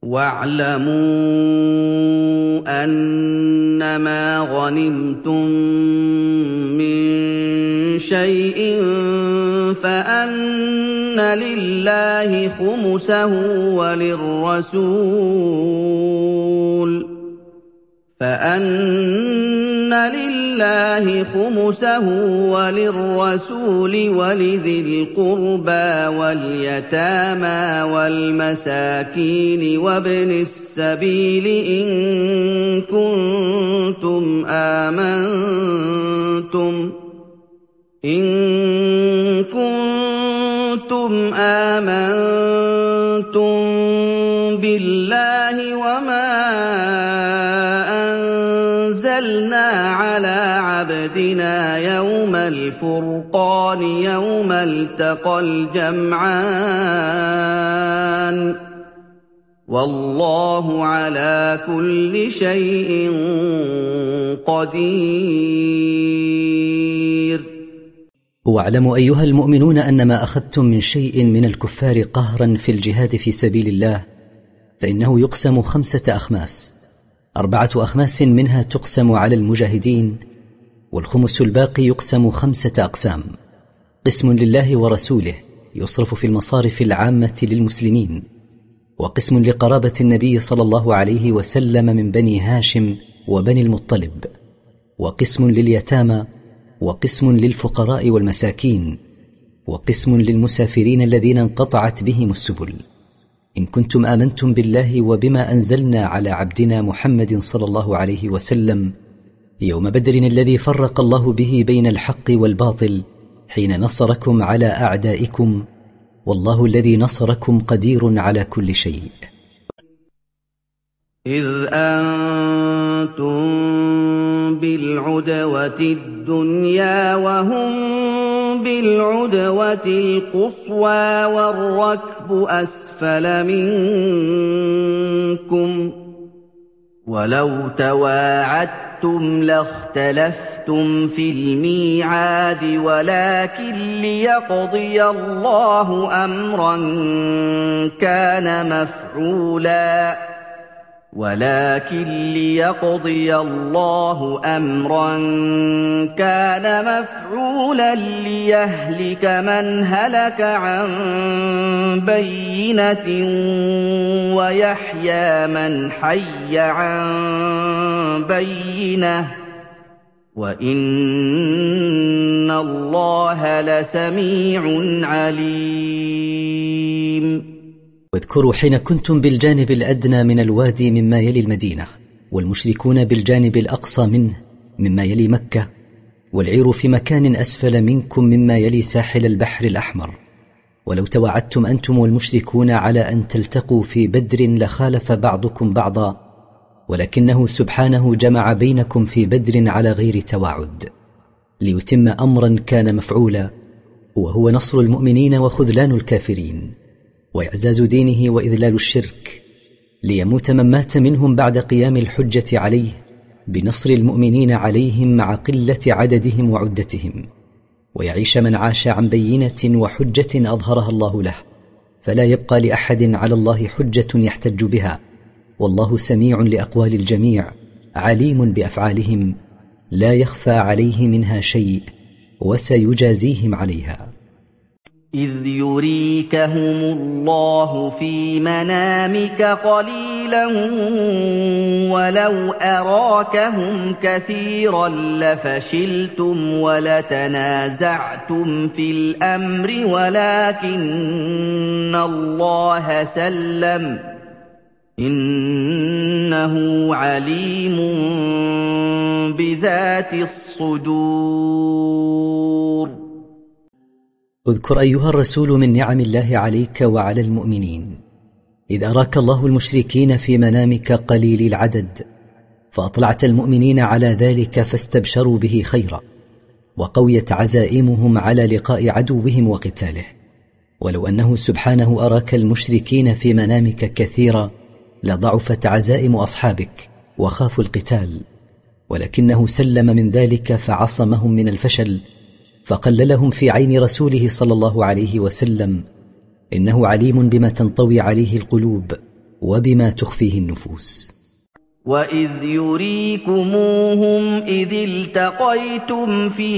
وَاعْلَمُوا أَنَّمَا غَنِمْتُم مِّن شَيْءٍ فَأَنَّ لِلَّهِ خُمُسَهُ وَلِلرَّسُولِ وَلِذِي الْقُرْبَىٰ وَالْيَتَامَىٰ وَالْمَسَاكِينِ وَابْنِ السَّبِيلِ إِن كُنتُمْ آمَنتُم بِاللَّهِ وَمَا أَنزَلْنَا عَلَىٰ عَبْدِنَا يَوْمَ الْفُرْقَانِ يَوْمَ الْتَقَى الْجَمْعَانِ ۗ وَاللَّهُ عَلَىٰ كُلِّ شَيْءٍ قَدِيرٌ. واعلموا أيها المؤمنون أن ما أخذتم من شيء من الكفار قهرا في الجهاد في سبيل الله فإنه يقسم 5 أخماس، 4 أخماس منها تقسم على المجاهدين، والخمس الباقي يقسم 5 أقسام: قسم لله ورسوله يصرف في المصارف العامة للمسلمين، وقسم لقرابة النبي صلى الله عليه وسلم من بني هاشم وبني المطلب، وقسم لليتامى، وقسم للفقراء والمساكين، وقسم للمسافرين الذين انقطعت بهم السبل. إن كنتم آمنتم بالله وبما أنزلنا على عبدنا محمد صلى الله عليه وسلم يوم بدر الذي فرق الله به بين الحق والباطل حين نصركم على أعدائكم، والله الذي نصركم قدير على كل شيء. إذ أنتم بالعدوة الدنيا وهم بالعدوة القصوى والركب أسفل منكم، ولو تواعدتم لاختلفتم في الميعاد ولكن ليقضي الله أمرا كان مفعولا ليهلك من هلك عن بينة ويحيى من حي عن بينة، وإن الله لسميع عليم. واذكروا حين كنتم بالجانب الأدنى من الوادي مما يلي المدينة، والمشركون بالجانب الأقصى منه مما يلي مكة، والعير في مكان أسفل منكم مما يلي ساحل البحر الأحمر. ولو توعدتم أنتم والمشركون على أن تلتقوا في بدر لخالف بعضكم بعضا، ولكنه سبحانه جمع بينكم في بدر على غير توعد ليتم أمرا كان مفعولا، وهو نصر المؤمنين وخذلان الكافرين وإعزاز دينه وإذلال الشرك، ليموت من مات منهم بعد قيام الحجة عليه بنصر المؤمنين عليهم مع قلة عددهم وعدتهم، ويعيش من عاش عن بينة وحجة أظهرها الله له، فلا يبقى لأحد على الله حجة يحتج بها، والله سميع لأقوال الجميع عليم بأفعالهم، لا يخفى عليه منها شيء، وسيجازيهم عليها. إذ يريكهم الله في منامك قليلا ولو أراكهم كثيرا لفشلتم ولتنازعتم في الأمر ولكن الله سلم، إنه عليم بذات الصدور. اذكر أيها الرسول من نعم الله عليك وعلى المؤمنين إذ أراك الله المشركين في منامك قليل العدد، فأطلعت المؤمنين على ذلك فاستبشروا به خيرا، وقويت عزائمهم على لقاء عدوهم وقتاله. ولو أنه سبحانه أراك المشركين في منامك كثيرا لضعفت عزائم أصحابك وخافوا القتال، ولكنه سلم من ذلك فعصمهم من الفشل، فقللهم في عين رسوله صلى الله عليه وسلم، إنه عليم بما تنطوي عليه القلوب وبما تخفيه النفوس. وَإِذْ يُرِيكُمُوهُمْ إِذِ الْتَقَيْتُمْ فِي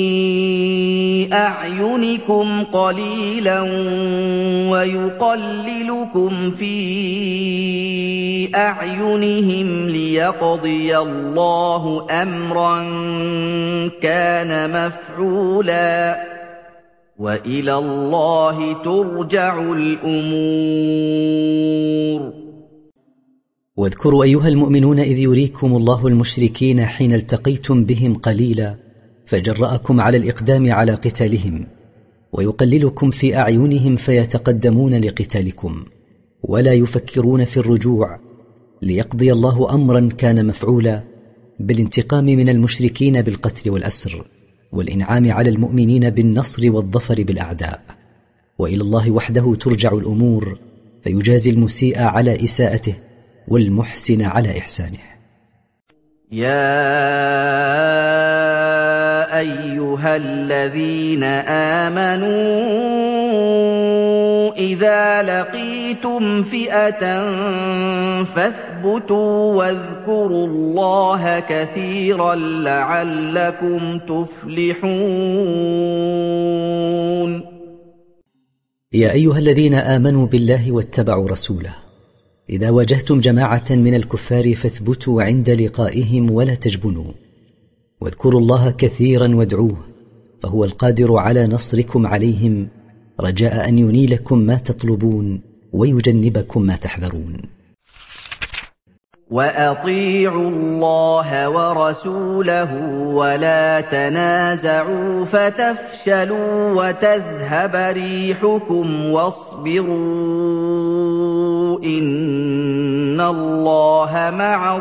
أَعْيُنِكُمْ قَلِيلًا وَيُقَلِّلُكُمْ فِي أَعْيُنِهِمْ لِيَقْضِيَ اللَّهُ أَمْرًا كَانَ مَفْعُولًا ۗ وَإِلَى اللَّهِ تُرْجَعُ الْأُمُورُ. واذكروا أيها المؤمنون إذ يريكم الله المشركين حين التقيتم بهم قليلا فجرأكم على الإقدام على قتالهم، ويقللكم في أعينهم فيتقدمون لقتالكم ولا يفكرون في الرجوع، ليقضي الله أمرا كان مفعولا بالانتقام من المشركين بالقتل والأسر، والإنعام على المؤمنين بالنصر والظفر بالأعداء. وإلى الله وحده ترجع الأمور، فيجازي المسيء على إساءته والمحسن على إحسانه. يا أيها الذين آمنوا إذا لقيتم فئة فاثبتوا واذكروا الله كثيرا لعلكم تفلحون. يا أيها الذين آمنوا بالله واتبعوا رسوله، إذا واجهتم جماعة من الكفار فاثبتوا عند لقائهم ولا تجبنوا، واذكروا الله كثيرا وادعوه، فهو القادر على نصركم عليهم رجاء أن ينيلكم ما تطلبون ويجنبكم ما تحذرون. وَأَطِيعُوا اللَّهَ وَرَسُولَهُ وَلَا تَنَازَعُوا فَتَفْشَلُوا وَتَذْهَبَ رِيحُكُمْ وَاصْبِرُوا إِنَّ اللَّهَ مَعَ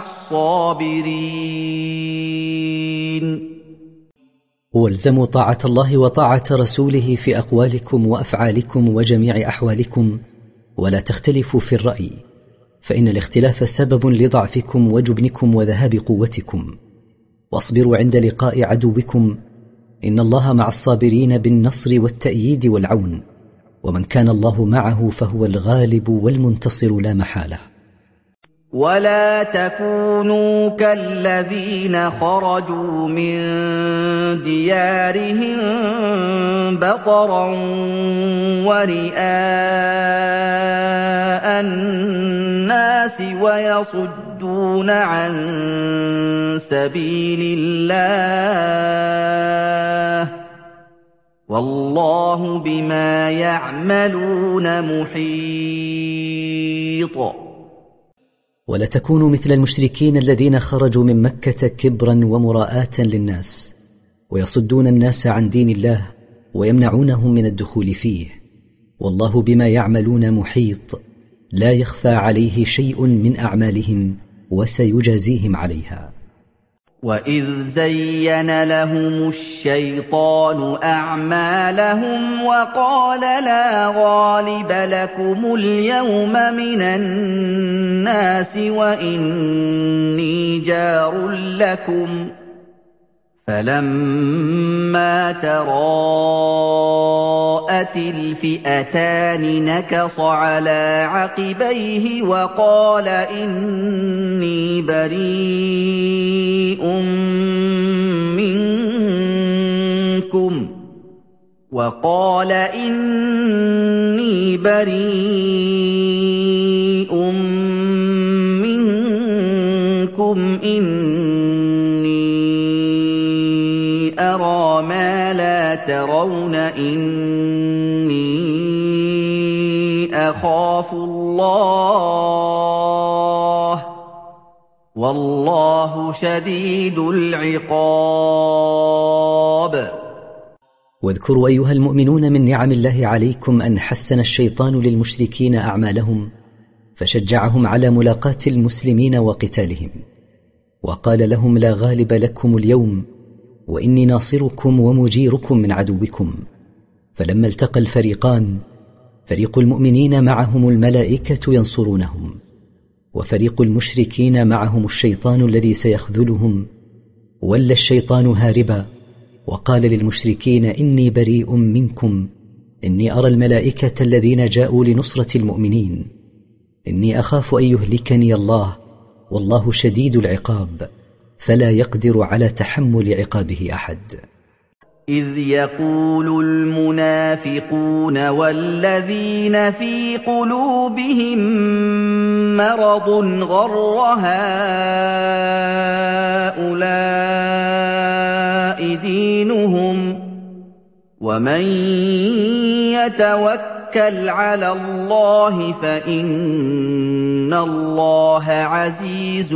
الصَّابِرِينَ. والزموا طاعة الله وطاعة رسوله في أقوالكم وأفعالكم وجميع أحوالكم، ولا تختلفوا في الرأي، فإن الاختلاف سبب لضعفكم وجبنكم وذهاب قوتكم. واصبروا عند لقاء عدوكم، إن الله مع الصابرين بالنصر والتأييد والعون، ومن كان الله معه فهو الغالب والمنتصر لا محالة. ولا تكونوا كالذين خرجوا من ديارهم بطرا ورئاء الناس ويصدون عن سبيل الله، والله بما يعملون محيط. ولا تكونوا مثل المشركين الذين خرجوا من مكة كبرا ومراءة للناس، ويصدون الناس عن دين الله ويمنعونهم من الدخول فيه، والله بما يعملون محيط، لا يخفى عليه شيء من أعمالهم وسيجازيهم عليها. وَإِذْ زَيَّنَ لَهُمُ الشَّيْطَانُ أَعْمَالَهُمْ وَقَالَ لَا غَالِبَ لَكُمُ الْيَوْمَ مِنَ النَّاسِ وَإِنِّي جَارٌ لَكُمْ، فَلَمَّا تَرَاءَتِ الْفِئَتَانِ نَكَصَ عَلَىٰ عَقِبَيْهِ وَقَالَ إِنِّي بريء منكم إني أرى ما لا ترون إني أخاف الله والله شديد العقاب. واذكروا أيها المؤمنون من نعم الله عليكم أن حسن الشيطان للمشركين أعمالهم، فشجعهم على ملاقاة المسلمين وقتالهم، وقال لهم لا غالب لكم اليوم وإني ناصركم ومجيركم من عدوكم. فلما التقى الفريقان، فريق المؤمنين معهم الملائكة ينصرونهم، وفريق المشركين معهم الشيطان الذي سيخذلهم، ولى الشيطان هاربا وقال للمشركين إني بريء منكم إني أرى الملائكة الذين جاءوا لنصرة المؤمنين. إني أخاف أن يهلكني الله والله شديد العقاب فلا يقدر على تحمل عقابه أحد. إذ يقول المنافقون والذين في قلوبهم مرض غر هؤلاء دينهم ومن يتوكل على الله فإن الله عزيز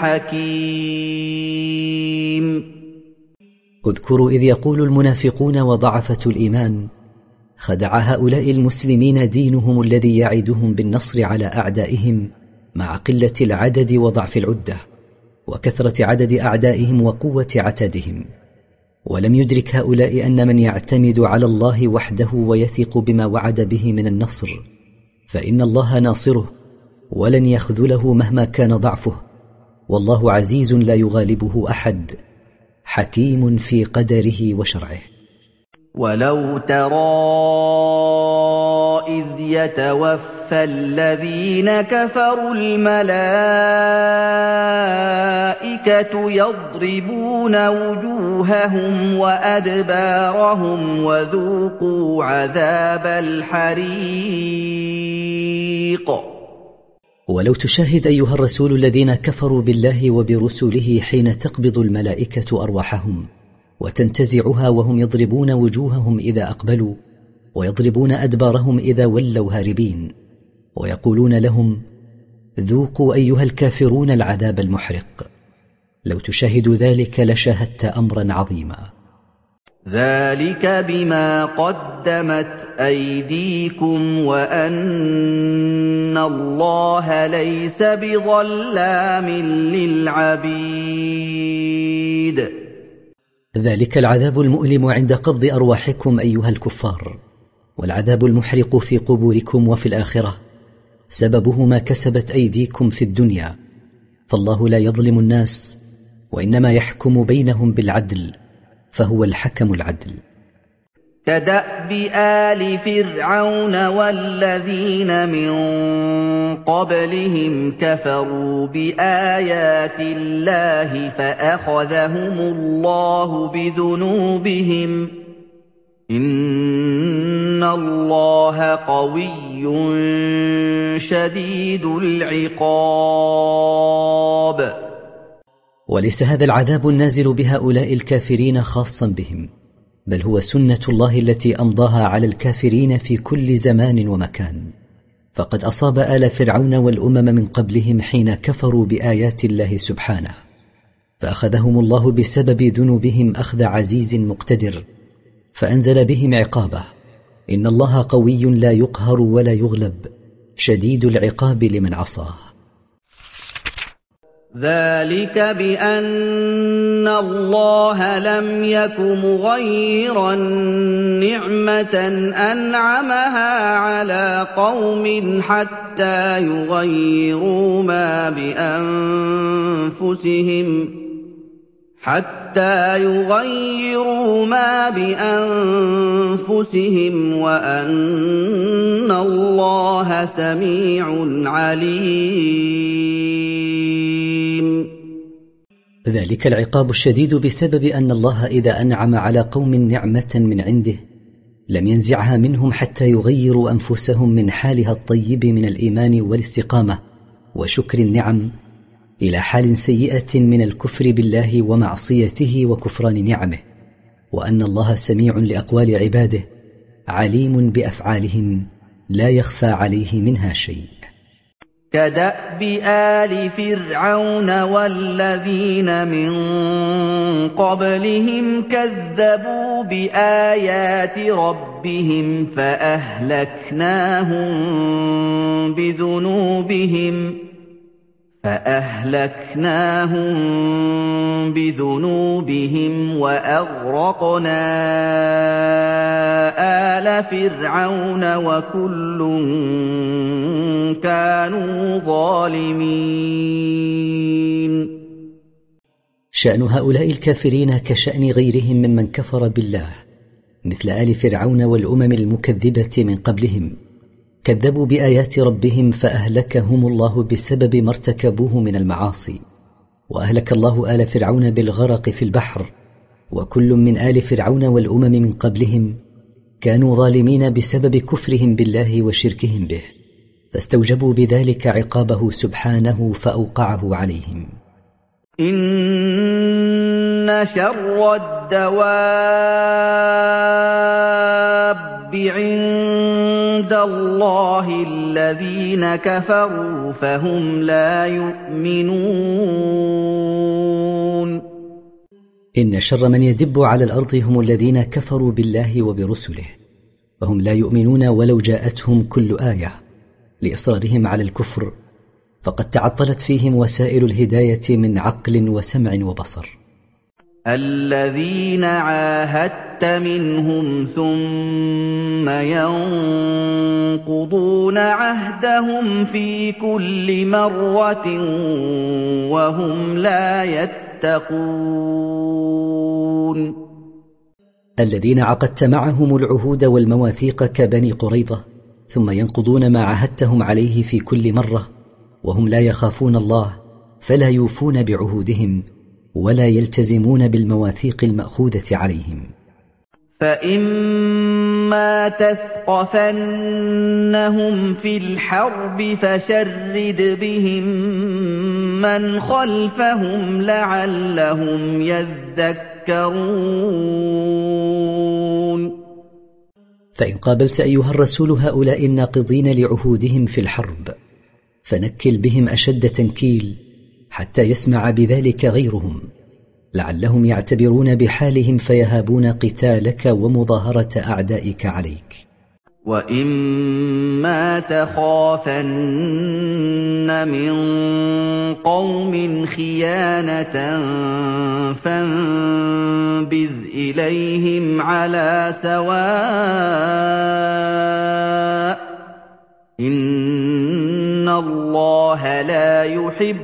حكيم. اذكروا إذ يقول المنافقون وضعفة الإيمان خدع هؤلاء المسلمين دينهم الذي يعدهم بالنصر على أعدائهم مع قلة العدد وضعف العدة وكثرة عدد أعدائهم وقوة عتادهم، ولم يدرك هؤلاء أن من يعتمد على الله وحده ويثق بما وعد به من النصر فإن الله ناصره ولن يخذله مهما كان ضعفه، والله عزيز لا يغالبه أحد حكيم في قدره وشرعه. ولو ترى إذ يتوفى الذين كفروا الملائكة يضربون وجوههم وأدبارهم وذوقوا عذاب الحريق. ولو تشاهد أيها الرسول الذين كفروا بالله وبرسله حين تقبض الملائكة أرواحهم وتنتزعها وهم يضربون وجوههم إذا أقبلوا ويضربون أدبارهم إذا ولوا هاربين ويقولون لهم ذوقوا أيها الكافرون العذاب المحرق. لو تشاهد ذلك لشاهدت أمرا عظيما. ذلك بما قدمت أيديكم وأن الله ليس بظلام للعبيد. ذلك العذاب المؤلم عند قبض أرواحكم أيها الكفار، والعذاب المحرق في قبوركم وفي الآخرة سببه ما كسبت أيديكم في الدنيا، فالله لا يظلم الناس وإنما يحكم بينهم بالعدل فهو الحكم العدل. كدأب آل فرعون والذين من قبلهم كفروا بآيات الله فأخذهم الله بذنوبهم إن الله قوي شديد العقاب. وليس هذا العذاب النازل بهؤلاء الكافرين خاصا بهم، بل هو سنة الله التي أمضاها على الكافرين في كل زمان ومكان، فقد أصاب آل فرعون والأمم من قبلهم حين كفروا بآيات الله سبحانه، فأخذهم الله بسبب ذنوبهم أخذ عزيز مقتدر فأنزل بهم عقابه. إن الله قوي لا يقهر ولا يغلب شديد العقاب لمن عصاه. ذلك بأن الله لم يك مغيرا نعمة أنعمها على قوم حتى يغيروا ما بأنفسهم وأن الله سميع عليم. ذلك العقاب الشديد بسبب أن الله إذا أنعم على قوم نعمة من عنده لم ينزعها منهم حتى يغيروا أنفسهم من حالها الطيب من الإيمان والاستقامة وشكر النعم إلى حال سيئة من الكفر بالله ومعصيته وكفران نعمه، وأن الله سميع لأقوال عباده عليم بأفعالهم لا يخفى عليه منها شيء. كدأب آل فرعون والذين من قبلهم كذبوا بآيات ربهم فأهلكناهم بذنوبهم وأغرقنا آل فرعون وكل كانوا ظالمين. شأن هؤلاء الكافرين كشأن غيرهم ممن كفر بالله مثل آل فرعون والأمم المكذبة من قبلهم، كذبوا بايات ربهم فاهلكهم الله بسبب ما ارتكبوه من المعاصي، واهلك الله ال فرعون بالغرق في البحر، وكل من ال فرعون والامم من قبلهم كانوا ظالمين بسبب كفرهم بالله وشركهم به، فاستوجبوا بذلك عقابه سبحانه فاوقعه عليهم. إن شر الدواب عند الله الذين كفروا فهم لا يؤمنون. إن شر من يدب على الأرض هم الذين كفروا بالله وبرسله، فهم لا يؤمنون ولو جاءتهم كل آية، لإصرارهم على الكفر، فقد تعطلت فيهم وسائل الهداية من عقل وسمع وبصر. الذين عاهدت منهم ثم ينقضون عهدهم في كل مرة وهم لا يتقون. الذين عقدت معهم العهود والمواثيق كبني قريظة، ثم ينقضون ما عهدتهم عليه في كل مرة وهم لا يخافون الله، فلا يوفون بعهودهم ولا يلتزمون بالمواثيق المأخوذة عليهم. فإما تثقفنهم في الحرب فشرد بهم من خلفهم لعلهم يذكرون. فإن قابلت أيها الرسول هؤلاء الناقضين لعهودهم في الحرب فنكل بهم أشد تنكيل حتى يسمع بذلك غيرهم، لعلهم يعتبرون بحالهم فيهابون قتالك ومظاهرة أعدائك عليك. وإما تخافن من قوم خيانة فانبذ إليهم على سواء، إن الله لا يحب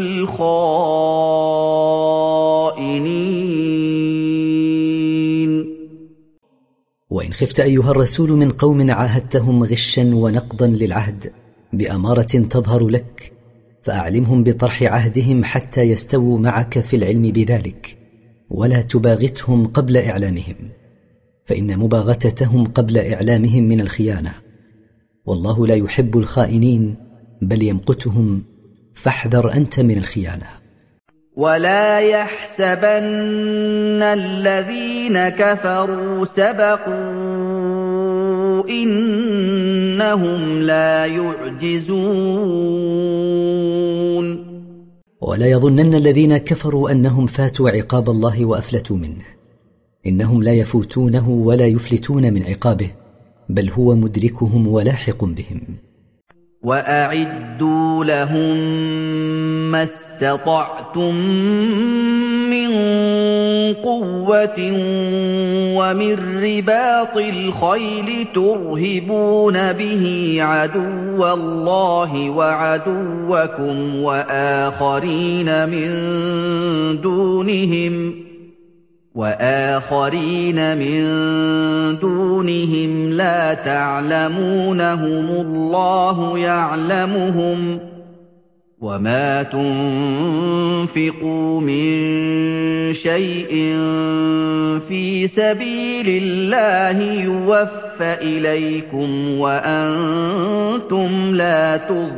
الخائنين. وإن خفت أيها الرسول من قوم عاهدتهم غشا ونقضا للعهد بأمارة تظهر لك، فأعلمهم بطرح عهدهم حتى يستووا معك في العلم بذلك، ولا تباغتهم قبل إعلامهم، فإن مباغتتهم قبل إعلامهم من الخيانة، والله لا يحب الخائنين بل يمقتهم، فاحذر أنت من الخيانة. ولا يحسبن الذين كفروا سبقوا إنهم لا يعجزون. ولا يظنن الذين كفروا أنهم فاتوا عقاب الله وأفلتوا منه، إنهم لا يفوتونه ولا يفلتون من عقابه، بل هو مدركهم ولاحق بهم. وأعدوا لهم ما استطعتم من قوة ومن رباط الخيل ترهبون به عدو الله وعدوكم وآخرين من دونهم لا تعلمونهم الله يعلمهم، وما تنفقوا من شيء في سبيل الله يوفى إليكم وأنتم لا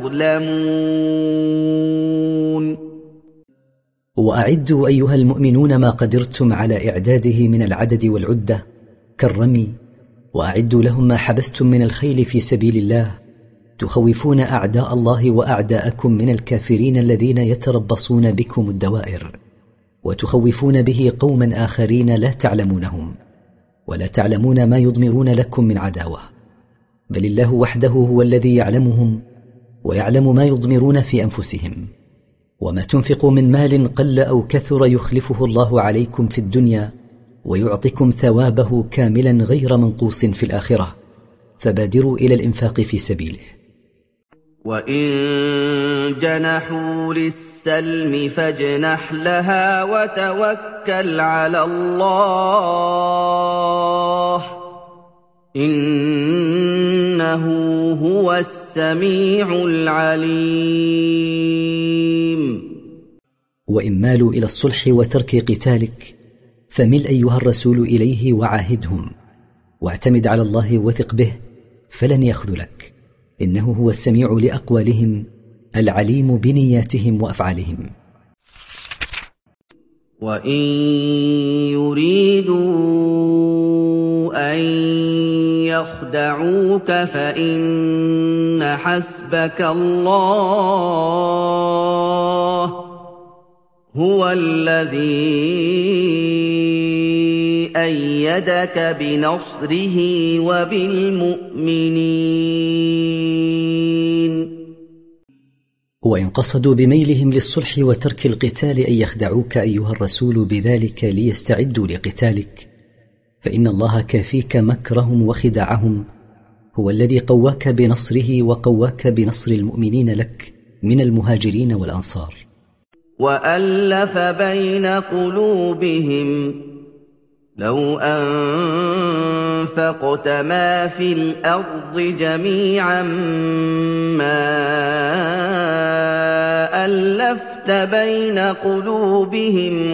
تظلمون. وأعدوا أيها المؤمنون ما قدرتم على إعداده من العدد والعدة كالرمي، وأعدوا لهم ما حبستم من الخيل في سبيل الله، تخوفون أعداء الله وأعداءكم من الكافرين الذين يتربصون بكم الدوائر، وتخوفون به قوما آخرين لا تعلمونهم، ولا تعلمون ما يضمرون لكم من عداوة، بل الله وحده هو الذي يعلمهم ويعلم ما يضمرون في أنفسهم. وما تنفقوا من مال قل أو كثر يخلفه الله عليكم في الدنيا ويعطيكم ثوابه كاملا غير منقوص في الآخرة، فبادروا إلى الإنفاق في سبيله. وإن جنحوا للسلم فاجنح لها وتوكل على الله، إنه إنه هو السميع العليم. وإن مالوا إلى الصلح وترك قتالك فمل أيها الرسول إليه وعاهدهم، واعتمد على الله وثق به فلن يخذلك، إنه هو السميع لأقوالهم العليم بنياتهم وأفعالهم. وإن يريدوا أن يخدعوك فإن حسبك الله هو الذي أيدك بنصره وبالمؤمنين. وإن قصدوا بميلهم للصلح وترك القتال أن يخدعوك أيها الرسول بذلك ليستعدوا لقتالك، فإن الله كافيك مكرهم وخداعهم، هو الذي قواك بنصره وقواك بنصر المؤمنين لك من المهاجرين والأنصار. وألف بين قلوبهم لو أنفقت ما في الأرض جميعا ما ألفت بين قلوبهم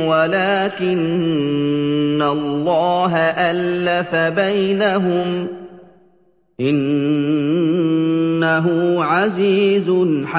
ولكن الله ألف بينهم إنه عزيز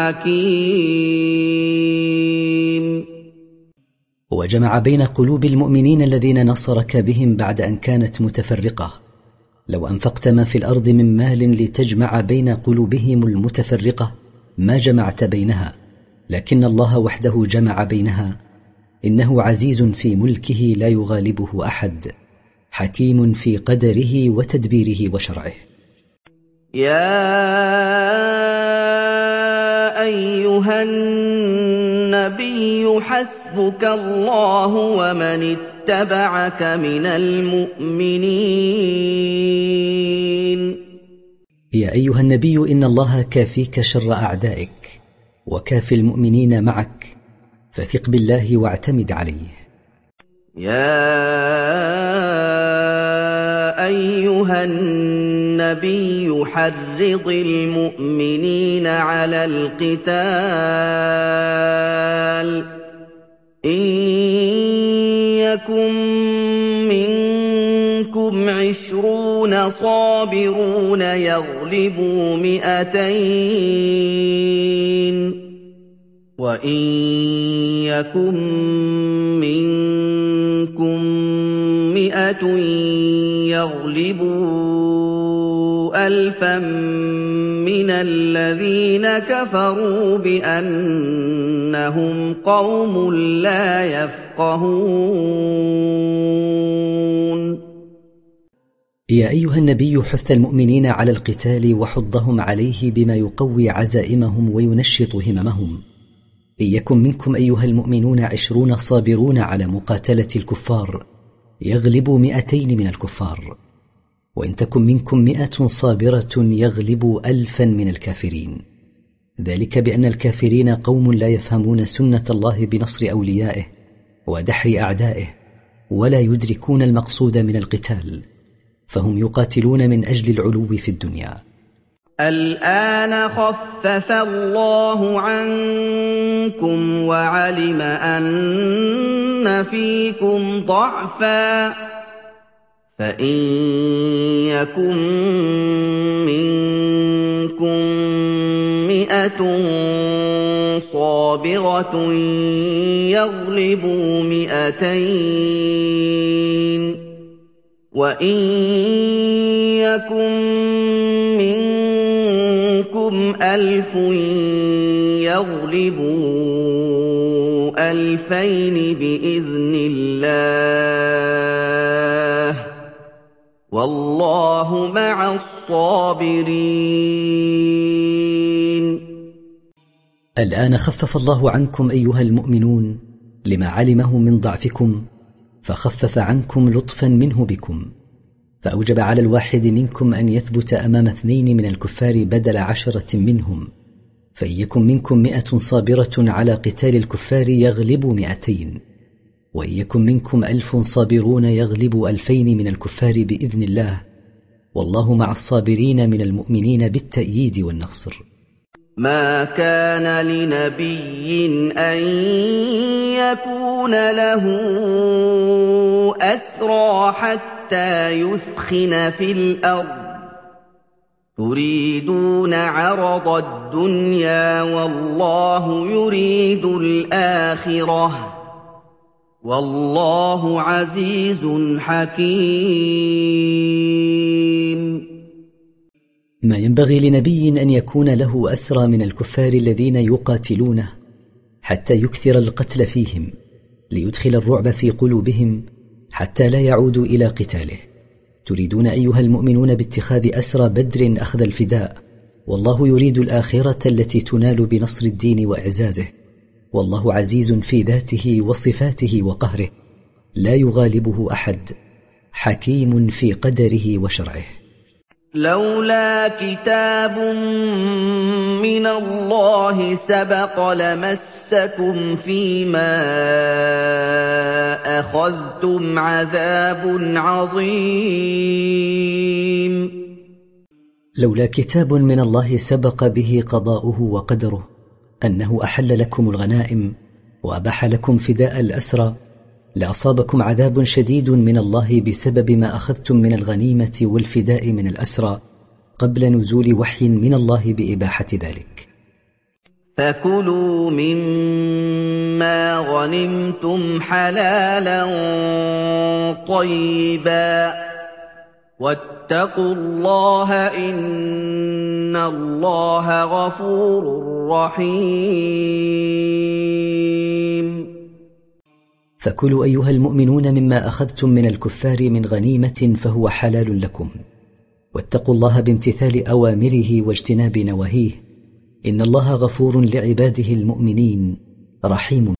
حكيم. وجمع بين قلوب المؤمنين الذين نصرك بهم بعد أن كانت متفرقة. لو أنفقت ما في الأرض من مال لتجمع بين قلوبهم المتفرقة ما جمعت بينها، لكن الله وحده جمع بينها، إنه عزيز في ملكه لا يغالبه أحد، حكيم في قدره وتدبيره وشرعه. يا أيها النبي حسبك الله ومن اتبعك من المؤمنين. يا أيها النبي إن الله كافيك شر أعدائك وكافي المؤمنين معك، فثق بالله واعتمد عليه. يا أيها النبي حرض المؤمنين على القتال إن يكن منكم 20 صابرون يغلبوا 200 وإن يكن منكم 100 يغلبوا 1000 من الذين كفروا بأنهم قوم لا يفقهون. يا أيها النبي حث المؤمنين على القتال وحضهم عليه بما يقوي عزائمهم وينشط هممهم. إن يكن منكم أيها المؤمنون 20 صابرون على مقاتلة الكفار يغلبوا 200 من الكفار، وإن تكن منكم 100 صابرة يغلبوا 1000 من الكافرين، ذلك بأن الكافرين قوم لا يفهمون سنة الله بنصر أوليائه ودحر أعدائه، ولا يدركون المقصود من القتال، فهم يقاتلون من أجل العلو في الدنيا. الآن خفف الله عنكم وعلم أن فيكم ضعفا فإن يكن منكم 100 صابرة يغلبوا 200 وإن يكن منكم 1000 يغلبوا 2000 بإذن الله والله مع الصابرين. الآن خفف الله عنكم أيها المؤمنون لما علمه من ضعفكم، فخفف عنكم لطفا منه بكم، فأوجب على الواحد منكم أن يثبت أمام 2 من الكفار بدل 10 منهم، فإن يكن منكم 100 صابرة على قتال الكفار يغلبوا 200، وإن يكن منكم 1000 صابرون يغلبوا 2000 من الكفار بإذن الله، والله مع الصابرين من المؤمنين بالتأييد والنصر. ما كان لنبي أن يكون له أسرى حتى يثخن في الأرض تريدون عرض الدنيا والله يريد الآخرة والله عزيز حكيم. ما ينبغي لنبي أن يكون له أسرى من الكفار الذين يقاتلونه حتى يكثر القتل فيهم ليدخل الرعب في قلوبهم حتى لا يعودوا إلى قتاله. تريدون أيها المؤمنون باتخاذ أسرى بدر أخذ الفداء، والله يريد الآخرة التي تنال بنصر الدين وإعزازه، والله عزيز في ذاته وصفاته وقهره لا يغالبه أحد، حكيم في قدره وشرعه. لولا كتاب من الله سبق لمسكم فيما أخذتم عذاب عظيم. لولا كتاب من الله سبق به قضاؤه وقدره أنه أحل لكم الغنائم وأباح لكم فداء الأسرى لأصابكم عذاب شديد من الله بسبب ما أخذتم من الغنيمة والفداء من الأسرى قبل نزول وحي من الله بإباحة ذلك. فكلوا مما غنمتم حلالا طيبا واتقوا الله إن الله غفور رحيم. فكلوا أيها المؤمنون مما أخذتم من الكفار من غنيمة فهو حلال لكم، واتقوا الله بامتثال أوامره واجتناب نواهيه، إن الله غفور لعباده المؤمنين رحيم